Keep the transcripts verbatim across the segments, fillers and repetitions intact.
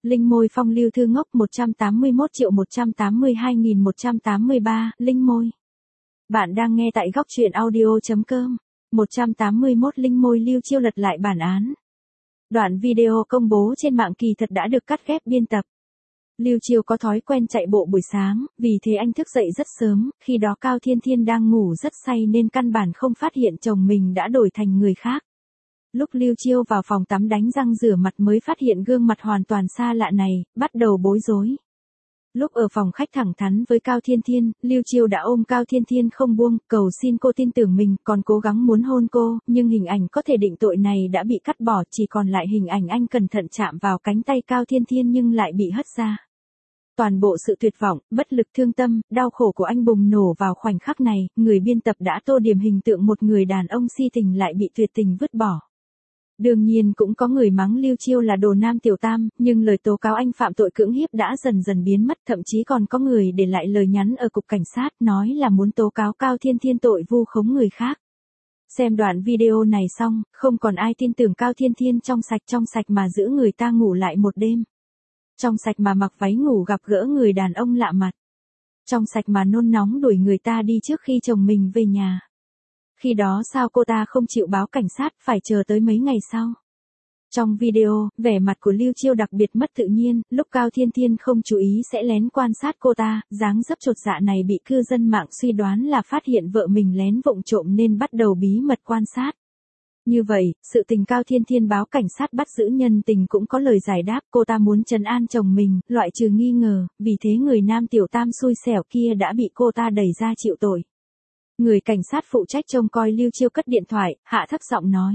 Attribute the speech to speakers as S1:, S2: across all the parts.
S1: Linh môi phong lưu thư ngốc một trăm tám mươi mốt triệu một trăm tám mươi hai nghìn một trăm tám mươi ba, Linh môi. Bạn đang nghe tại góc truyện audio.com. một trăm tám mươi mốt Linh môi Lưu Chiêu lật lại bản án. Đoạn video công bố trên mạng kỳ thật đã được cắt ghép biên tập. Lưu Chiêu có thói quen chạy bộ buổi sáng, vì thế anh thức dậy rất sớm, khi đó Cao Thiên Thiên đang ngủ rất say nên căn bản không phát hiện chồng mình đã đổi thành người khác. Lúc Lưu Chiêu vào phòng tắm đánh răng rửa mặt mới phát hiện gương mặt hoàn toàn xa lạ này, bắt đầu bối rối. Lúc ở phòng khách thẳng thắn với Cao Thiên Thiên, Lưu Chiêu đã ôm Cao Thiên Thiên không buông, cầu xin cô tin tưởng mình, còn cố gắng muốn hôn cô, nhưng hình ảnh có thể định tội này đã bị cắt bỏ, chỉ còn lại hình ảnh anh cẩn thận chạm vào cánh tay Cao Thiên Thiên nhưng lại bị hất ra. Toàn bộ sự tuyệt vọng, bất lực thương tâm, đau khổ của anh bùng nổ vào khoảnh khắc này, người biên tập đã tô điểm hình tượng một người đàn ông si tình lại bị tuyệt tình vứt bỏ. Đương nhiên cũng có người mắng Lưu Chiêu là đồ nam tiểu tam, nhưng lời tố cáo anh phạm tội cưỡng hiếp đã dần dần biến mất, thậm chí còn có người để lại lời nhắn ở cục cảnh sát nói là muốn tố cáo Cao Thiên Thiên tội vu khống người khác. Xem đoạn video này xong, không còn ai tin tưởng Cao Thiên Thiên trong sạch trong sạch mà giữ người ta ngủ lại một đêm. Trong sạch mà mặc váy ngủ gặp gỡ người đàn ông lạ mặt. Trong sạch mà nôn nóng đuổi người ta đi trước khi chồng mình về nhà. Khi đó sao cô ta không chịu báo cảnh sát, phải chờ tới mấy ngày sau. Trong video, vẻ mặt của Lưu Chiêu đặc biệt mất tự nhiên, lúc Cao Thiên Thiên không chú ý sẽ lén quan sát cô ta, dáng dấp chột dạ này bị cư dân mạng suy đoán là phát hiện vợ mình lén vụng trộm nên bắt đầu bí mật quan sát. Như vậy, sự tình Cao Thiên Thiên báo cảnh sát bắt giữ nhân tình cũng có lời giải đáp, cô ta muốn trấn an chồng mình, loại trừ nghi ngờ, vì thế người nam tiểu tam xui xẻo kia đã bị cô ta đẩy ra chịu tội. Người cảnh sát phụ trách trông coi Lưu Chiêu cất điện thoại, hạ thấp giọng nói.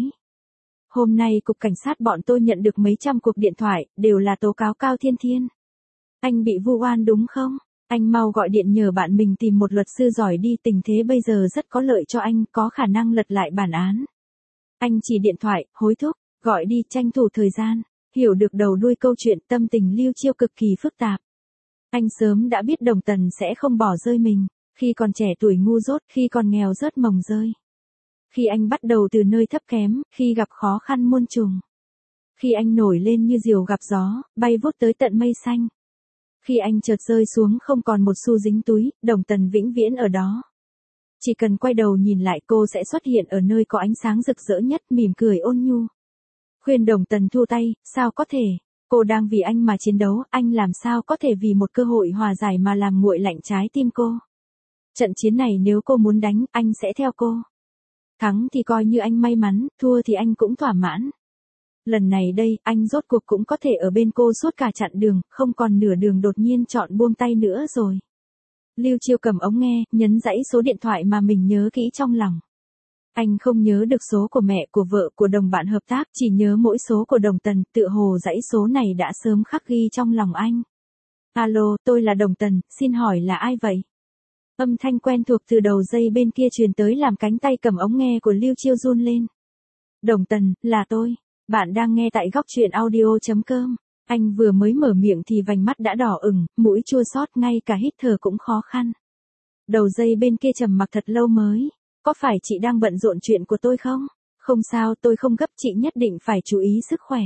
S1: Hôm nay cục cảnh sát bọn tôi nhận được mấy trăm cuộc điện thoại, đều là tố cáo Cao Thiên Thiên. Anh bị vu oan đúng không? Anh mau gọi điện nhờ bạn mình tìm một luật sư giỏi đi, tình thế bây giờ rất có lợi cho anh, có khả năng lật lại bản án. Anh chỉ điện thoại, hối thúc, gọi đi, tranh thủ thời gian. Hiểu được đầu đuôi câu chuyện, tâm tình Lưu Chiêu cực kỳ phức tạp. Anh sớm đã biết Đồng Tần sẽ không bỏ rơi mình. Khi còn trẻ tuổi ngu dốt, khi còn nghèo rớt mồng rơi. Khi anh bắt đầu từ nơi thấp kém, khi gặp khó khăn muôn trùng. Khi anh nổi lên như diều gặp gió, bay vút tới tận mây xanh. Khi anh chợt rơi xuống không còn một xu dính túi, Đồng Tần vĩnh viễn ở đó. Chỉ cần quay đầu nhìn lại cô sẽ xuất hiện ở nơi có ánh sáng rực rỡ nhất, mỉm cười ôn nhu. Khuyên Đồng Tần thu tay, sao có thể, cô đang vì anh mà chiến đấu, anh làm sao có thể vì một cơ hội hòa giải mà làm nguội lạnh trái tim cô. Trận chiến này nếu cô muốn đánh, anh sẽ theo cô. Thắng thì coi như anh may mắn, thua thì anh cũng thỏa mãn. Lần này đây, anh rốt cuộc cũng có thể ở bên cô suốt cả chặng đường, không còn nửa đường đột nhiên chọn buông tay nữa rồi. Lưu Chiêu cầm ống nghe, nhấn dãy số điện thoại mà mình nhớ kỹ trong lòng. Anh không nhớ được số của mẹ, của vợ, của đồng bạn hợp tác, chỉ nhớ mỗi số của Đồng Tần, tựa hồ dãy số này đã sớm khắc ghi trong lòng anh. Alo, tôi là Đồng Tần, xin hỏi là ai vậy? Âm thanh quen thuộc từ đầu dây bên kia truyền tới làm cánh tay cầm ống nghe của Lưu Chiêu run lên. Đồng Tần, là tôi. Bạn đang nghe tại góc truyện audio.com. Anh vừa mới mở miệng thì vành mắt đã đỏ ửng, mũi chua xót, ngay cả hít thở cũng khó khăn. Đầu dây bên kia trầm mặc thật lâu mới. Có phải chị đang bận rộn chuyện của tôi không? Không sao, tôi không gấp, chị nhất định phải chú ý sức khỏe.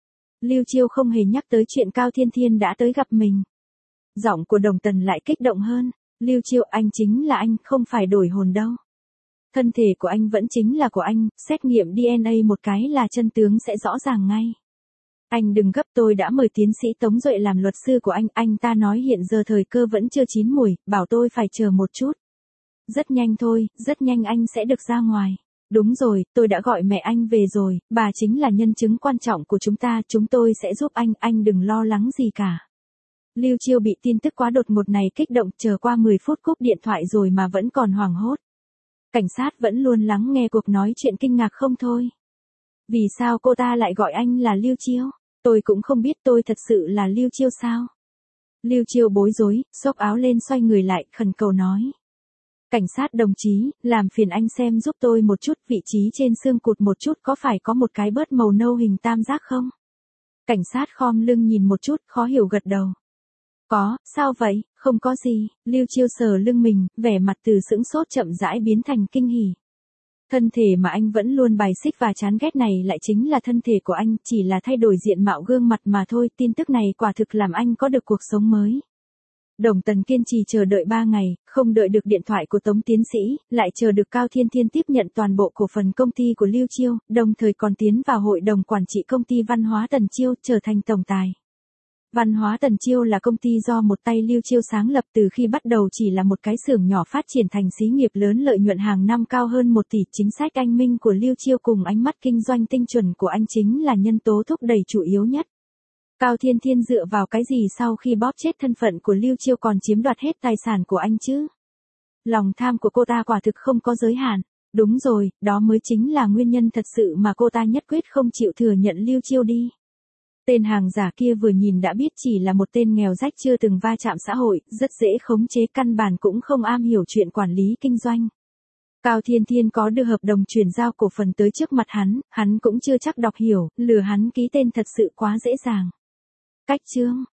S1: Lưu Chiêu không hề nhắc tới chuyện Cao Thiên Thiên đã tới gặp mình. Giọng của Đồng Tần lại kích động hơn. Lưu Chiêu, anh chính là anh, không phải đổi hồn đâu. Thân thể của anh vẫn chính là của anh, xét nghiệm đê en a một cái là chân tướng sẽ rõ ràng ngay. Anh đừng gấp, tôi đã mời tiến sĩ Tống Duệ làm luật sư của anh, anh ta nói hiện giờ thời cơ vẫn chưa chín mùi, bảo tôi phải chờ một chút. Rất nhanh thôi, rất nhanh anh sẽ được ra ngoài. Đúng rồi, tôi đã gọi mẹ anh về rồi, bà chính là nhân chứng quan trọng của chúng ta, chúng tôi sẽ giúp anh, anh đừng lo lắng gì cả. Lưu Chiêu bị tin tức quá đột ngột này kích động, chờ qua mười phút cúp điện thoại rồi mà vẫn còn hoảng hốt. Cảnh sát vẫn luôn lắng nghe cuộc nói chuyện kinh ngạc không thôi. Vì sao cô ta lại gọi anh là Lưu Chiêu? Tôi cũng không biết, tôi thật sự là Lưu Chiêu sao? Lưu Chiêu bối rối, xốc áo lên xoay người lại, khẩn cầu nói. Cảnh sát đồng chí, làm phiền anh xem giúp tôi một chút, vị trí trên xương cụt một chút, có phải có một cái bớt màu nâu hình tam giác không? Cảnh sát khom lưng nhìn một chút, khó hiểu gật đầu. Có, sao vậy, không có gì, Lưu Chiêu sờ lưng mình, vẻ mặt từ sững sốt chậm rãi biến thành kinh hỉ. Thân thể mà anh vẫn luôn bài xích và chán ghét này lại chính là thân thể của anh, chỉ là thay đổi diện mạo gương mặt mà thôi. Tin tức này quả thực làm anh có được cuộc sống mới. Đồng Tần kiên trì chờ đợi ba ngày, không đợi được điện thoại của Tống tiến sĩ, lại chờ được Cao Thiên Thiên tiếp nhận toàn bộ cổ phần công ty của Lưu Chiêu, đồng thời còn tiến vào hội đồng quản trị công ty Văn hóa Tần Chiêu, trở thành tổng tài. Văn hóa Tần Chiêu là công ty do một tay Lưu Chiêu sáng lập, từ khi bắt đầu chỉ là một cái xưởng nhỏ phát triển thành xí nghiệp lớn, lợi nhuận hàng năm cao hơn một tỷ. Chính sách anh minh của Lưu Chiêu cùng ánh mắt kinh doanh tinh chuẩn của anh chính là nhân tố thúc đẩy chủ yếu nhất. Cao Thiên Thiên dựa vào cái gì sau khi bóp chết thân phận của Lưu Chiêu còn chiếm đoạt hết tài sản của anh chứ? Lòng tham của cô ta quả thực không có giới hạn. Đúng rồi, đó mới chính là nguyên nhân thật sự mà cô ta nhất quyết không chịu thừa nhận Lưu Chiêu đi. Tên hàng giả kia vừa nhìn đã biết chỉ là một tên nghèo rách chưa từng va chạm xã hội, rất dễ khống chế, căn bản cũng không am hiểu chuyện quản lý kinh doanh. Cao Thiên Thiên có đưa hợp đồng chuyển giao cổ phần tới trước mặt hắn, hắn cũng chưa chắc đọc hiểu, lừa hắn ký tên thật sự quá dễ dàng. Cách chương